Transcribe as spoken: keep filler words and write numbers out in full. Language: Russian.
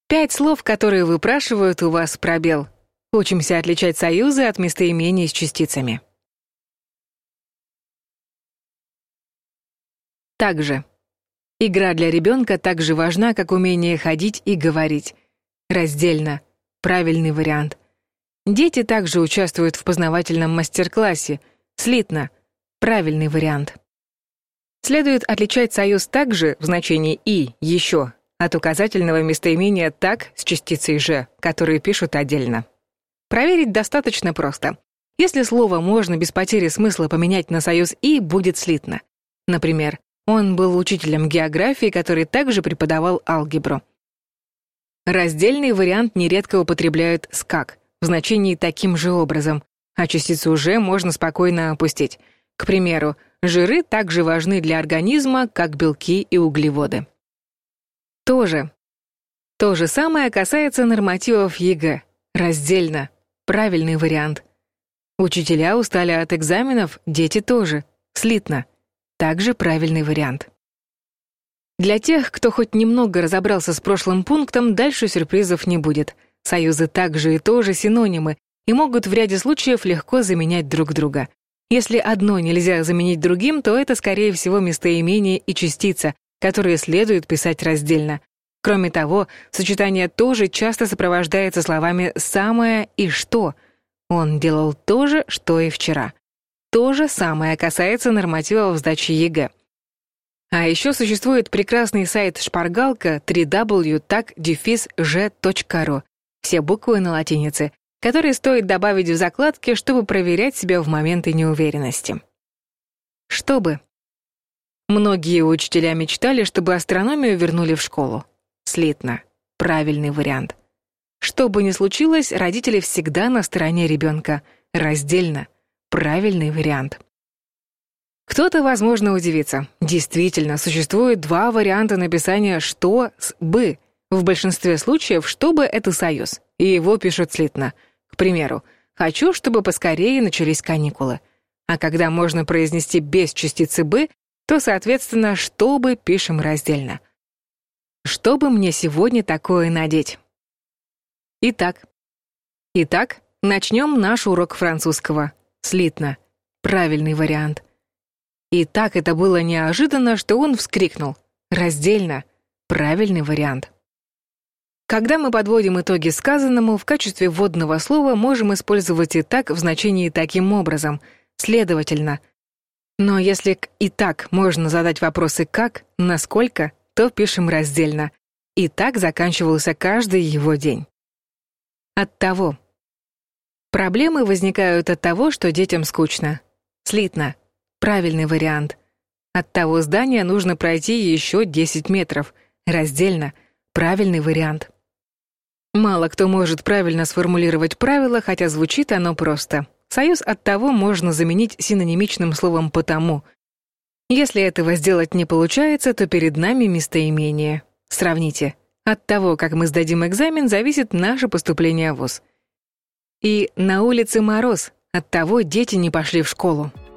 Пять слов, которые выпрашивают у вас пробел. Учимся отличать союзы от местоимений с частицами. Также. Игра для ребенка так же важна, как умение ходить и говорить. Раздельно. Правильный вариант. Дети также участвуют в познавательном мастер-классе. Слитно. Правильный вариант. Следует отличать союз «также» в значении «и», «еще» от указательного местоимения «так» с частицей «же», которые пишут отдельно. Проверить достаточно просто. Если слово можно без потери смысла поменять на союз «и», будет слитно. Например, он был учителем географии, который также преподавал алгебру. Раздельный вариант нередко употребляют с «как» в значении «таким же образом», а частицу «же» можно спокойно опустить. К примеру, жиры также важны для организма, как белки и углеводы. Тоже. То же самое касается нормативов ЕГЭ. Раздельно. Правильный вариант. Учителя устали от экзаменов, дети тоже. Слитно. Также правильный вариант. Для тех, кто хоть немного разобрался с прошлым пунктом, дальше сюрпризов не будет. Союзы «также» и «тоже» синонимы и могут в ряде случаев легко заменять друг друга. Если одно нельзя заменить другим, то это, скорее всего, местоимение и частица, которые следует писать раздельно. Кроме того, сочетание «тоже» часто сопровождается словами «самое» и «что». Он делал то же, что и вчера. То же самое касается нормативов сдачи ЕГЭ. А еще существует прекрасный сайт «Шпаргалка» дабл ю дабл ю дабл ю точка так же точка ру, все буквы на латинице, которые стоит добавить в закладки, чтобы проверять себя в моменты неуверенности. Чтобы. Многие учителя мечтали, чтобы астрономию вернули в школу. Слитно. Правильный вариант. Что бы ни случилось, родители всегда на стороне ребенка. Раздельно. Правильный вариант. Кто-то, возможно, удивится. Действительно, существует два варианта написания «что» с «бы». В большинстве случаев «чтобы» — это союз, и его пишут слитно. К примеру, «хочу, чтобы поскорее начались каникулы». А когда можно произнести без частицы «бы», то, соответственно, «чтобы» пишем раздельно. Что бы мне сегодня такое надеть? Итак. Итак, начнем наш урок французского. Слитно. Правильный вариант. И так это было неожиданно, что он вскрикнул. Раздельно. Правильный вариант. Когда мы подводим итоги сказанному, в качестве вводного слова можем использовать «и так» в значении «таким образом», следовательно. Но если к «и так» можно задать вопросы «как», «насколько», то пишем раздельно. И так заканчивался каждый его день. Оттого. Проблемы возникают от того, что детям скучно. Слитно. Правильный вариант. От того здания нужно пройти еще десять метров. Раздельно. Правильный вариант. Мало кто может правильно сформулировать правило, хотя звучит оно просто. Союз «от того» можно заменить синонимичным словом «потому». Если этого сделать не получается, то перед нами местоимение. Сравните. От того, как мы сдадим экзамен, зависит наше поступление в вуз. И на улице мороз. Оттого дети не пошли в школу.